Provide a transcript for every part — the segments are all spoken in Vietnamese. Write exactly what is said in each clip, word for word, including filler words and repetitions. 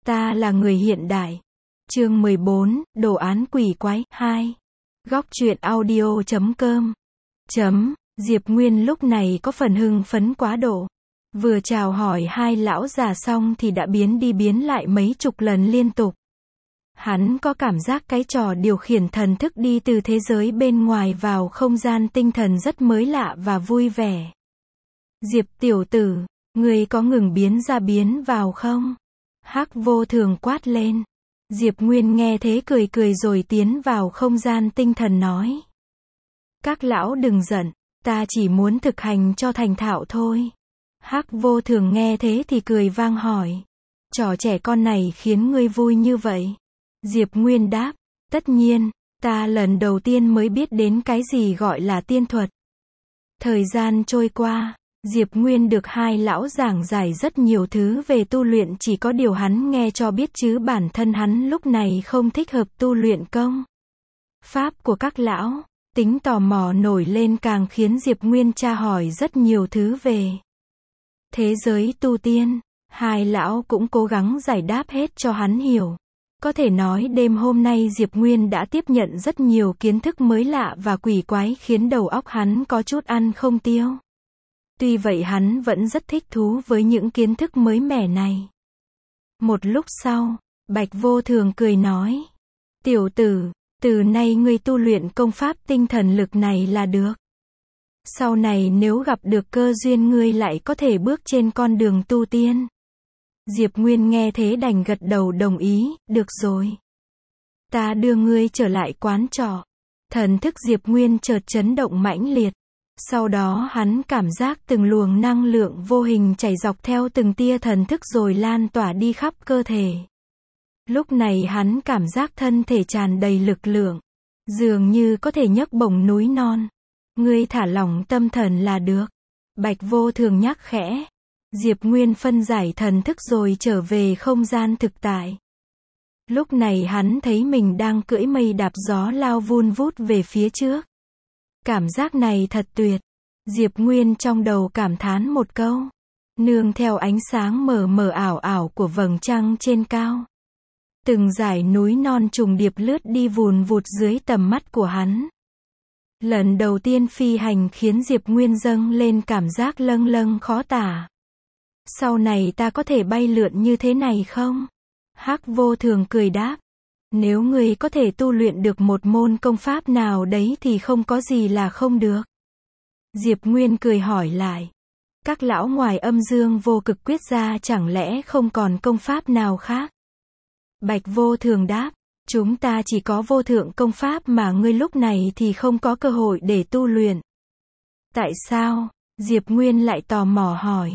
Ta là người hiện đại. Chương mười bốn, đồ án quỷ quái, hai. Góc truyện audio chấm com. Chấm, Diệp Nguyên lúc này có phần hưng phấn quá độ. Vừa chào hỏi hai lão già xong thì đã biến đi biến lại mấy chục lần liên tục. Hắn có cảm giác cái trò điều khiển thần thức đi từ thế giới bên ngoài vào không gian tinh thần rất mới lạ và vui vẻ. Diệp tiểu tử, ngươi có ngừng biến ra biến vào không? Hắc Vô Thường quát lên. Diệp Nguyên nghe thế cười cười rồi tiến vào không gian tinh thần nói. Các lão đừng giận, ta chỉ muốn thực hành cho thành thạo thôi. Hắc Vô Thường nghe thế thì cười vang hỏi. Trò trẻ con này khiến ngươi vui như vậy? Diệp Nguyên đáp, tất nhiên, ta lần đầu tiên mới biết đến cái gì gọi là tiên thuật. Thời gian trôi qua, Diệp Nguyên được hai lão giảng giải rất nhiều thứ về tu luyện, chỉ có điều hắn nghe cho biết chứ bản thân hắn lúc này không thích hợp tu luyện công pháp của các lão. Tính tò mò nổi lên càng khiến Diệp Nguyên tra hỏi rất nhiều thứ về thế giới tu tiên. Hai lão cũng cố gắng giải đáp hết cho hắn hiểu. Có thể nói đêm hôm nay Diệp Nguyên đã tiếp nhận rất nhiều kiến thức mới lạ và quỷ quái khiến đầu óc hắn có chút ăn không tiêu. Tuy vậy hắn vẫn rất thích thú với những kiến thức mới mẻ này. Một lúc sau, Bạch Vô Thường cười nói. Tiểu tử, từ nay ngươi tu luyện công pháp tinh thần lực này là được. Sau này nếu gặp được cơ duyên ngươi lại có thể bước trên con đường tu tiên. Diệp Nguyên nghe thế đành gật đầu đồng ý, được rồi. Ta đưa ngươi trở lại quán trọ. Thần thức Diệp Nguyên chợt chấn động mãnh liệt. Sau đó hắn cảm giác từng luồng năng lượng vô hình chảy dọc theo từng tia thần thức rồi lan tỏa đi khắp cơ thể. Lúc này hắn cảm giác thân thể tràn đầy lực lượng. Dường như có thể nhấc bổng núi non. Ngươi thả lỏng tâm thần là được. Bạch Vô Thường nhắc khẽ. Diệp Nguyên phân giải thần thức rồi trở về không gian thực tại. Lúc này hắn thấy mình đang cưỡi mây đạp gió lao vun vút về phía trước. Cảm giác này thật tuyệt. Diệp Nguyên trong đầu cảm thán một câu. Nương theo ánh sáng mờ mờ ảo ảo của vầng trăng trên cao. Từng dải núi non trùng điệp lướt đi vùn vụt dưới tầm mắt của hắn. Lần đầu tiên phi hành khiến Diệp Nguyên dâng lên cảm giác lâng lâng khó tả. Sau này ta có thể bay lượn như thế này không? Hắc Vô Thường cười đáp. Nếu ngươi có thể tu luyện được một môn công pháp nào đấy thì không có gì là không được. Diệp Nguyên cười hỏi lại. Các lão ngoài âm dương vô cực quyết ra chẳng lẽ không còn công pháp nào khác? Bạch Vô Thường đáp. Chúng ta chỉ có vô thượng công pháp mà ngươi lúc này thì không có cơ hội để tu luyện. Tại sao? Diệp Nguyên lại tò mò hỏi.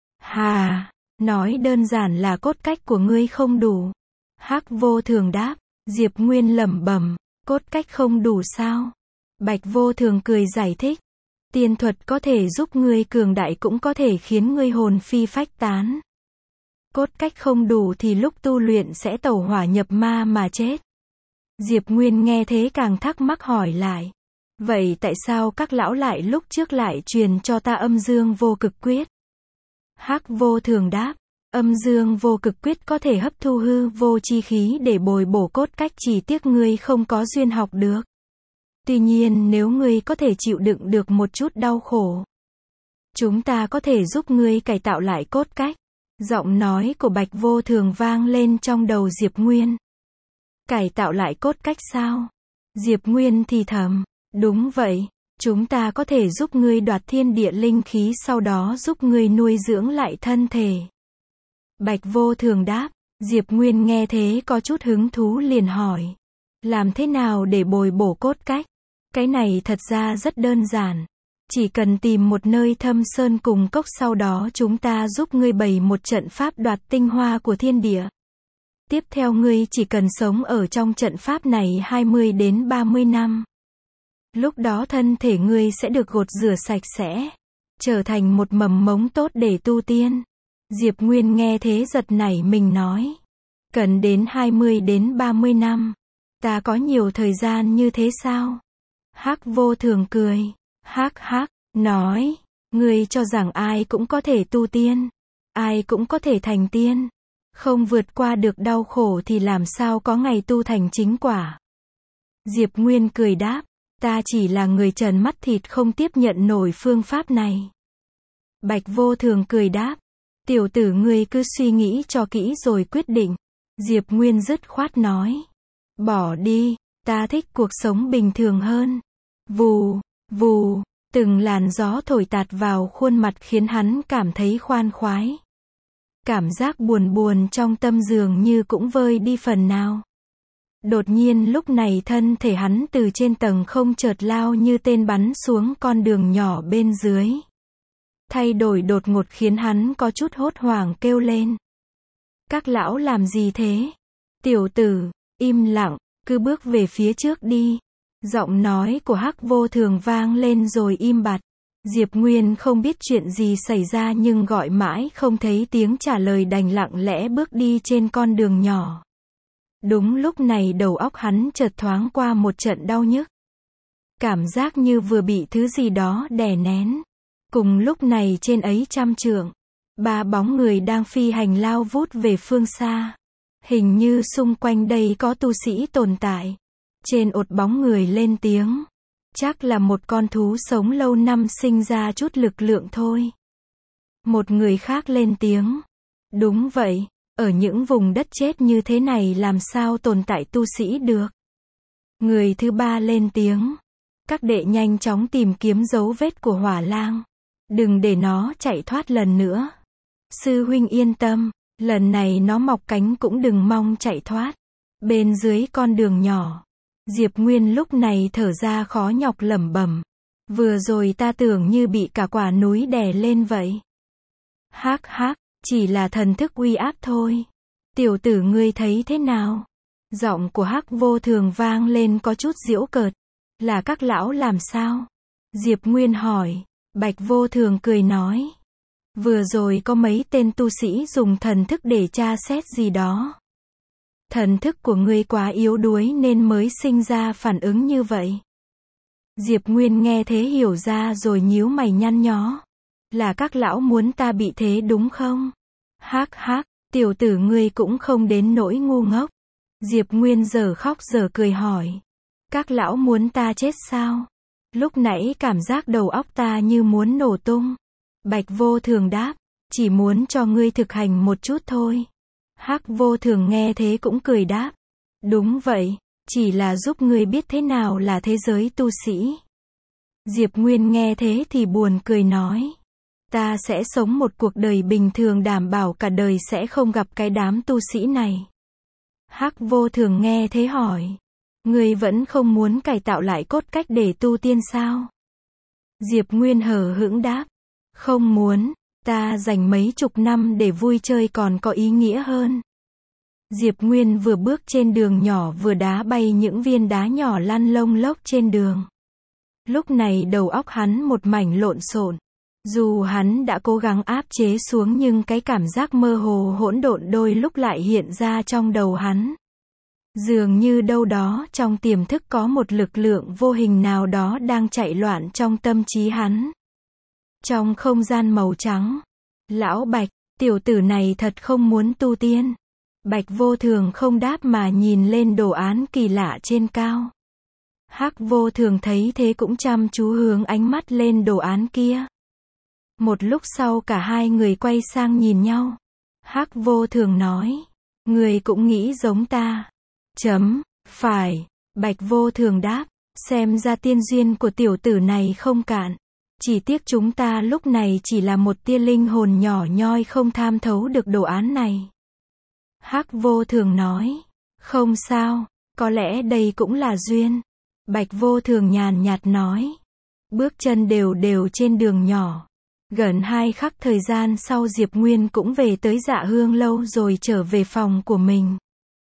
Hà, nói đơn giản là cốt cách của ngươi không đủ. Hắc Vô Thường đáp. Diệp Nguyên lẩm bẩm, cốt cách không đủ sao? Bạch Vô Thường cười giải thích. Tiên thuật có thể giúp ngươi cường đại cũng có thể khiến ngươi hồn phi phách tán. Cốt cách không đủ thì lúc tu luyện sẽ tẩu hỏa nhập ma mà chết. Diệp Nguyên nghe thế càng thắc mắc hỏi lại. Vậy tại sao các lão lại lúc trước lại truyền cho ta âm dương vô cực quyết? Hắc Vô Thường đáp. Âm dương vô cực quyết có thể hấp thu hư vô chi khí để bồi bổ cốt cách, chỉ tiếc ngươi không có duyên học được. Tuy nhiên nếu ngươi có thể chịu đựng được một chút đau khổ, chúng ta có thể giúp ngươi cải tạo lại cốt cách. Giọng nói của Bạch Vô Thường vang lên trong đầu Diệp Nguyên. Cải tạo lại cốt cách sao? Diệp Nguyên thì thầm. Đúng vậy, chúng ta có thể giúp ngươi đoạt thiên địa linh khí, sau đó giúp ngươi nuôi dưỡng lại thân thể. Bạch Vô Thường đáp. Diệp Nguyên nghe thế có chút hứng thú liền hỏi. Làm thế nào để bồi bổ cốt cách? Cái này thật ra rất đơn giản. Chỉ cần tìm một nơi thâm sơn cùng cốc, sau đó chúng ta giúp ngươi bày một trận pháp đoạt tinh hoa của thiên địa. Tiếp theo ngươi chỉ cần sống ở trong trận pháp này hai mươi đến ba mươi năm. Lúc đó thân thể ngươi sẽ được gột rửa sạch sẽ, trở thành một mầm mống tốt để tu tiên. Diệp Nguyên nghe thế giật nảy mình nói. Cần đến hai mươi đến ba mươi năm. Ta có nhiều thời gian như thế sao? Hắc Vô Thường cười. Hắc hắc, nói. Ngươi cho rằng ai cũng có thể tu tiên. Ai cũng có thể thành tiên. Không vượt qua được đau khổ thì làm sao có ngày tu thành chính quả. Diệp Nguyên cười đáp, ta chỉ là người trần mắt thịt không tiếp nhận nổi phương pháp này. Bạch Vô Thường cười đáp, tiểu tử ngươi cứ suy nghĩ cho kỹ rồi quyết định. Diệp Nguyên dứt khoát nói, bỏ đi, ta thích cuộc sống bình thường hơn. Vù, vù, từng làn gió thổi tạt vào khuôn mặt khiến hắn cảm thấy khoan khoái. Cảm giác buồn buồn trong tâm dường như cũng vơi đi phần nào. Đột nhiên lúc này thân thể hắn từ trên tầng không chợt lao như tên bắn xuống con đường nhỏ bên dưới. Thay đổi đột ngột khiến hắn có chút hốt hoảng kêu lên. Các lão làm gì thế? Tiểu tử, im lặng, cứ bước về phía trước đi. Giọng nói của Hắc Vô Thường vang lên rồi im bặt. Diệp Nguyên không biết chuyện gì xảy ra nhưng gọi mãi không thấy tiếng trả lời đành lặng lẽ bước đi trên con đường nhỏ. Đúng lúc này đầu óc hắn chợt thoáng qua một trận đau nhức. Cảm giác như vừa bị thứ gì đó đè nén. Cùng lúc này trên ấy trăm trượng, ba bóng người đang phi hành lao vút về phương xa. Hình như xung quanh đây có tu sĩ tồn tại. Trên ột bóng người lên tiếng. Chắc là một con thú sống lâu năm sinh ra chút lực lượng thôi. Một người khác lên tiếng. Đúng vậy, ở những vùng đất chết như thế này làm sao tồn tại tu sĩ được. Người thứ ba lên tiếng. Các đệ nhanh chóng tìm kiếm dấu vết của hỏa lang. Đừng để nó chạy thoát lần nữa. Sư huynh yên tâm, lần này nó mọc cánh cũng đừng mong chạy thoát. Bên dưới con đường nhỏ, Diệp Nguyên lúc này thở ra khó nhọc lẩm bẩm. Vừa rồi ta tưởng như bị cả quả núi đè lên vậy. Hắc hắc, chỉ là thần thức uy áp thôi. Tiểu tử ngươi thấy thế nào? Giọng của Hắc Vô Thường vang lên có chút giễu cợt. Là các lão làm sao? Diệp Nguyên hỏi. Bạch Vô Thường cười nói. Vừa rồi có mấy tên tu sĩ dùng thần thức để tra xét gì đó. Thần thức của ngươi quá yếu đuối nên mới sinh ra phản ứng như vậy. Diệp Nguyên nghe thế hiểu ra rồi nhíu mày nhăn nhó. Là các lão muốn ta bị thế đúng không? Hắc hắc, tiểu tử ngươi cũng không đến nỗi ngu ngốc. Diệp Nguyên giờ khóc giờ cười hỏi. Các lão muốn ta chết sao? Lúc nãy cảm giác đầu óc ta như muốn nổ tung. Bạch Vô Thường đáp, chỉ muốn cho ngươi thực hành một chút thôi. Hắc Vô Thường nghe thế cũng cười đáp. Đúng vậy, chỉ là giúp ngươi biết thế nào là thế giới tu sĩ. Diệp Nguyên nghe thế thì buồn cười nói. Ta sẽ sống một cuộc đời bình thường đảm bảo cả đời sẽ không gặp cái đám tu sĩ này. Hắc Vô Thường nghe thế hỏi. Ngươi vẫn không muốn cải tạo lại cốt cách để tu tiên sao? Diệp Nguyên hờ hững đáp. Không muốn, ta dành mấy chục năm để vui chơi còn có ý nghĩa hơn. Diệp Nguyên vừa bước trên đường nhỏ vừa đá bay những viên đá nhỏ lăn lông lốc trên đường. Lúc này đầu óc hắn một mảnh lộn xộn. Dù hắn đã cố gắng áp chế xuống nhưng cái cảm giác mơ hồ hỗn độn đôi lúc lại hiện ra trong đầu hắn. Dường như đâu đó trong tiềm thức có một lực lượng vô hình nào đó đang chạy loạn trong tâm trí hắn. Trong không gian màu trắng, lão Bạch, tiểu tử này thật không muốn tu tiên. Bạch Vô Thường không đáp mà nhìn lên đồ án kỳ lạ trên cao. Hắc Vô Thường thấy thế cũng chăm chú hướng ánh mắt lên đồ án kia. Một lúc sau cả hai người quay sang nhìn nhau. Hắc Vô Thường nói, người cũng nghĩ giống ta. Chấm, phải, Bạch Vô Thường đáp, xem ra tiên duyên của tiểu tử này không cạn. Chỉ tiếc chúng ta lúc này chỉ là một tia linh hồn nhỏ nhoi không tham thấu được đồ án này. Hắc Vô Thường nói, không sao, có lẽ đây cũng là duyên. Bạch Vô Thường nhàn nhạt nói, bước chân đều đều trên đường nhỏ. Gần hai khắc thời gian sau Diệp Nguyên cũng về tới Dạ Hương Lâu rồi trở về phòng của mình.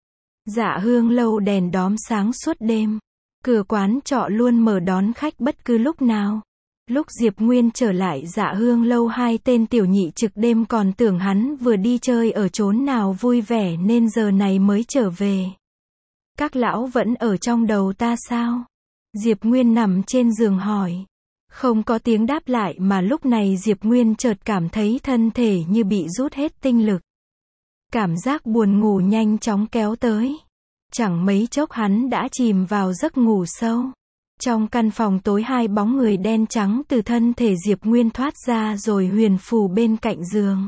Dạ Hương Lâu đèn đóm sáng suốt đêm. Cửa quán trọ luôn mở đón khách bất cứ lúc nào. Lúc Diệp Nguyên trở lại Dạ Hương Lâu hai tên tiểu nhị trực đêm còn tưởng hắn vừa đi chơi ở chốn nào vui vẻ nên giờ này mới trở về. Các lão vẫn ở trong đầu ta sao? Diệp Nguyên nằm trên giường hỏi. Không có tiếng đáp lại mà lúc này Diệp Nguyên chợt cảm thấy thân thể như bị rút hết tinh lực. Cảm giác buồn ngủ nhanh chóng kéo tới. Chẳng mấy chốc hắn đã chìm vào giấc ngủ sâu. Trong căn phòng tối hai bóng người đen trắng từ thân thể Diệp Nguyên thoát ra rồi huyền phù bên cạnh giường.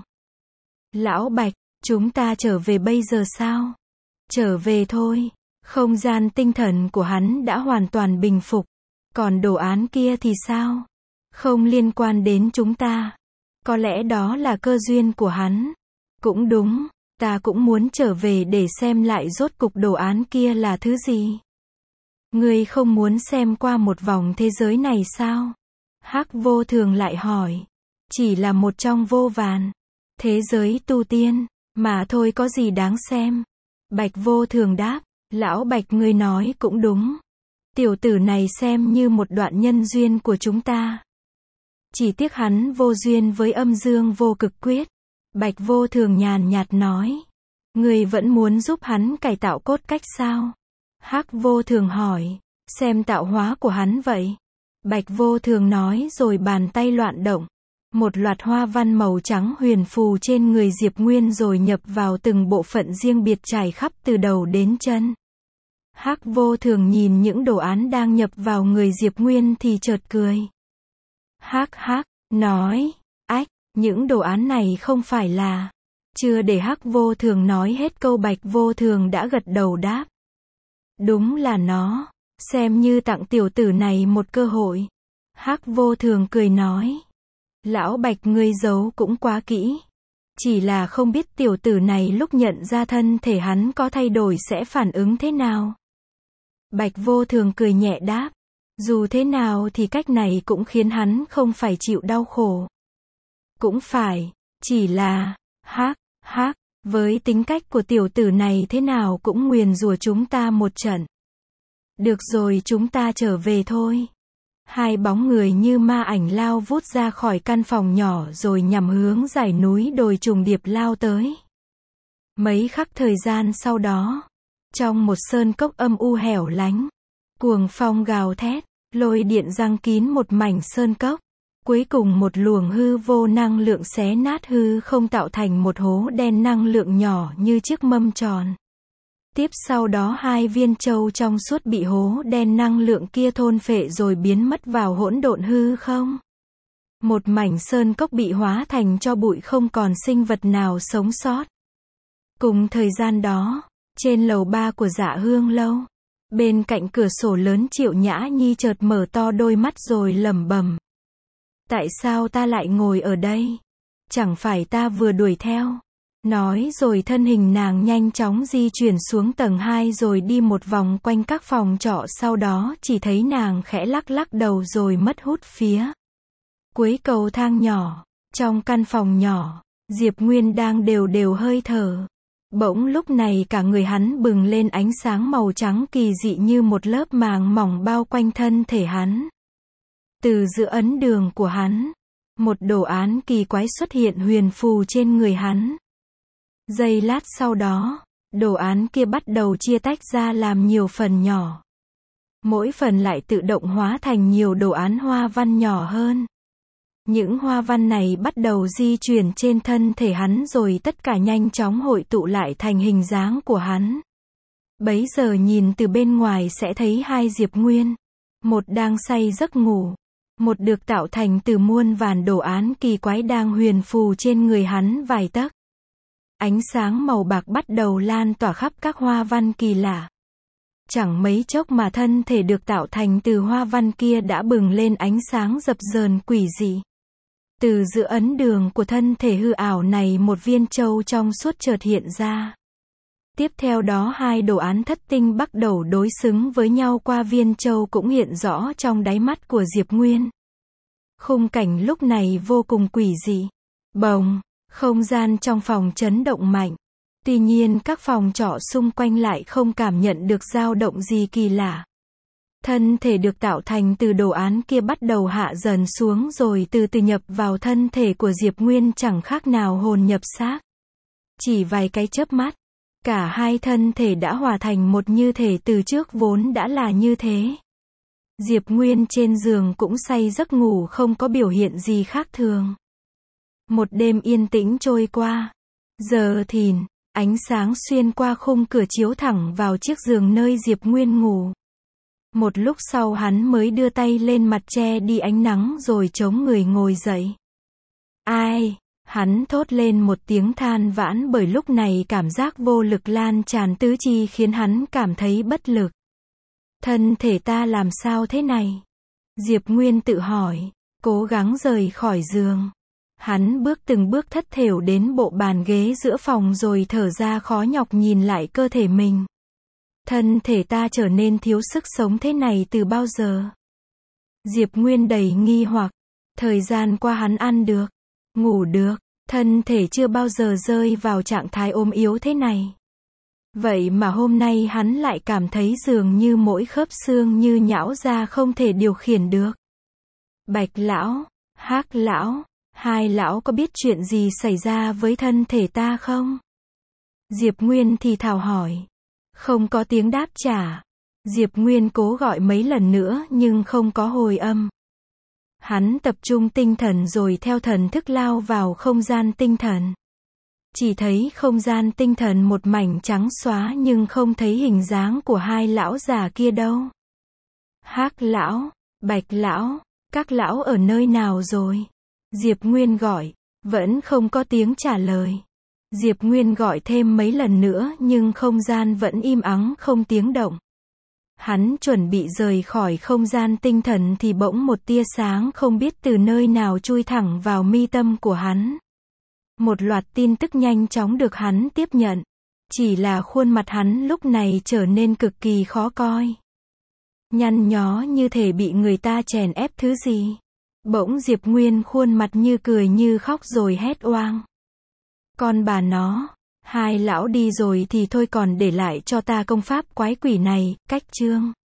Lão Bạch, chúng ta trở về bây giờ sao? Trở về thôi. Không gian tinh thần của hắn đã hoàn toàn bình phục. Còn đồ án kia thì sao? Không liên quan đến chúng ta. Có lẽ đó là cơ duyên của hắn. Cũng đúng, ta cũng muốn trở về để xem lại rốt cục đồ án kia là thứ gì. Ngươi không muốn xem qua một vòng thế giới này sao? Hắc Vô Thường lại hỏi. Chỉ là một trong vô vàn thế giới tu tiên, mà thôi có gì đáng xem. Bạch Vô Thường đáp. Lão Bạch, ngươi nói cũng đúng. Tiểu tử này xem như một đoạn nhân duyên của chúng ta. Chỉ tiếc hắn vô duyên với âm dương vô cực quyết. Bạch Vô Thường nhàn nhạt nói. Ngươi vẫn muốn giúp hắn cải tạo cốt cách sao? Hắc Vô Thường hỏi. Xem tạo hóa của hắn vậy. Bạch Vô Thường nói rồi bàn tay loạn động. Một loạt hoa văn màu trắng huyền phù trên người Diệp Nguyên rồi nhập vào từng bộ phận riêng biệt trải khắp từ đầu đến chân. Hắc Vô Thường nhìn những đồ án đang nhập vào người Diệp Nguyên thì chợt cười. Hắc hắc, nói, ách, những đồ án này không phải là... Chưa để Hắc Vô Thường nói hết câu Bạch Vô Thường đã gật đầu đáp. Đúng là nó, xem như tặng tiểu tử này một cơ hội. Hắc Vô Thường cười nói. Lão Bạch, ngươi giấu cũng quá kỹ. Chỉ là không biết tiểu tử này lúc nhận ra thân thể hắn có thay đổi sẽ phản ứng thế nào. Bạch Vô Thường cười nhẹ đáp. Dù thế nào thì cách này cũng khiến hắn không phải chịu đau khổ. Cũng phải, chỉ là, hắc, hắc, với tính cách của tiểu tử này thế nào cũng nguyền rủa chúng ta một trận. Được rồi, chúng ta trở về thôi. Hai bóng người như ma ảnh lao vút ra khỏi căn phòng nhỏ rồi nhằm hướng dãy núi đồi trùng điệp lao tới. Mấy khắc thời gian sau đó, trong một sơn cốc âm u hẻo lánh, cuồng phong gào thét, lôi điện giăng kín một mảnh sơn cốc. Cuối cùng một luồng hư vô năng lượng xé nát hư không tạo thành một hố đen năng lượng nhỏ như chiếc mâm tròn. Tiếp sau đó hai viên châu trong suốt bị hố đen năng lượng kia thôn phệ rồi biến mất vào hỗn độn hư không. Một mảnh sơn cốc bị hóa thành tro bụi, không còn sinh vật nào sống sót. Cùng thời gian đó, trên lầu ba của Dạ Hương lâu, bên cạnh cửa sổ lớn, Triệu Nhã Nhi chợt mở to đôi mắt rồi lẩm bẩm. Tại sao ta lại ngồi ở đây? Chẳng phải ta vừa đuổi theo? Nói rồi thân hình nàng nhanh chóng di chuyển xuống tầng hai rồi đi một vòng quanh các phòng trọ, sau đó chỉ thấy nàng khẽ lắc lắc đầu rồi mất hút phía cuối cầu thang nhỏ. Trong căn phòng nhỏ, Diệp Nguyên đang đều đều hơi thở. Bỗng lúc này cả người hắn bừng lên ánh sáng màu trắng kỳ dị như một lớp màng mỏng bao quanh thân thể hắn. Từ giữa ấn đường của hắn, một đồ án kỳ quái xuất hiện huyền phù trên người hắn. Giây lát sau đó, đồ án kia bắt đầu chia tách ra làm nhiều phần nhỏ. Mỗi phần lại tự động hóa thành nhiều đồ án hoa văn nhỏ hơn. Những hoa văn này bắt đầu di chuyển trên thân thể hắn rồi tất cả nhanh chóng hội tụ lại thành hình dáng của hắn. Bấy giờ nhìn từ bên ngoài sẽ thấy hai Diệp Nguyên. Một đang say giấc ngủ. Một được tạo thành từ muôn vàn đồ án kỳ quái đang huyền phù trên người hắn vài tấc. Ánh sáng màu bạc bắt đầu lan tỏa khắp các hoa văn kỳ lạ. Chẳng mấy chốc mà thân thể được tạo thành từ hoa văn kia đã bừng lên ánh sáng dập dờn quỷ dị. Từ giữa ấn đường của thân thể hư ảo này một viên châu trong suốt chợt hiện ra. Tiếp theo đó hai đồ án thất tinh bắt đầu đối xứng với nhau, qua viên châu cũng hiện rõ trong đáy mắt của Diệp Nguyên. Khung cảnh lúc này vô cùng quỷ dị. Bồng, không gian trong phòng chấn động mạnh. Tuy nhiên các phòng trọ xung quanh lại không cảm nhận được dao động gì kỳ lạ. Thân thể được tạo thành từ đồ án kia bắt đầu hạ dần xuống rồi từ từ nhập vào thân thể của Diệp Nguyên, chẳng khác nào hồn nhập xác. Chỉ vài cái chớp mắt, cả hai thân thể đã hòa thành một, như thể từ trước vốn đã là như thế. Diệp Nguyên trên giường cũng say giấc ngủ, không có biểu hiện gì khác thường. Một đêm yên tĩnh trôi qua. Giờ thìn, Ánh sáng xuyên qua khung cửa chiếu thẳng vào chiếc giường nơi Diệp Nguyên ngủ. Một lúc sau hắn mới đưa tay lên mặt che đi ánh nắng rồi chống người ngồi dậy. Ai? Hắn thốt lên một tiếng than vãn bởi lúc này cảm giác vô lực lan tràn tứ chi khiến hắn cảm thấy bất lực. Thân thể ta làm sao thế này? Diệp Nguyên tự hỏi, cố gắng rời khỏi giường. Hắn bước từng bước thất thểu đến bộ bàn ghế giữa phòng rồi thở ra khó nhọc nhìn lại cơ thể mình. Thân thể ta trở nên thiếu sức sống thế này từ bao giờ? Diệp Nguyên đầy nghi hoặc. Thời gian qua hắn ăn được, ngủ được, thân thể chưa bao giờ rơi vào trạng thái ốm yếu thế này. Vậy mà hôm nay hắn lại cảm thấy dường như mỗi khớp xương như nhão ra không thể điều khiển được. Bạch lão, Hắc lão, hai lão có biết chuyện gì xảy ra với thân thể ta không? Diệp Nguyên thì thào hỏi. Không có tiếng đáp trả. Diệp Nguyên cố gọi mấy lần nữa nhưng không có hồi âm. Hắn tập trung tinh thần rồi theo thần thức lao vào không gian tinh thần. Chỉ thấy không gian tinh thần một mảnh trắng xóa nhưng không thấy hình dáng của hai lão già kia đâu. Hắc lão, Bạch lão, các lão ở nơi nào rồi? Diệp Nguyên gọi, vẫn không có tiếng trả lời. Diệp Nguyên gọi thêm mấy lần nữa nhưng không gian vẫn im ắng không tiếng động. Hắn chuẩn bị rời khỏi không gian tinh thần thì bỗng một tia sáng không biết từ nơi nào chui thẳng vào mi tâm của hắn. Một loạt tin tức nhanh chóng được hắn tiếp nhận. Chỉ là khuôn mặt hắn lúc này trở nên cực kỳ khó coi. Nhăn nhó như thể bị người ta chèn ép thứ gì. Bỗng Diệp Nguyên khuôn mặt như cười như khóc rồi hét oang. Con bà nó, hai lão đi rồi thì thôi còn để lại cho ta công pháp quái quỷ này, cách chương.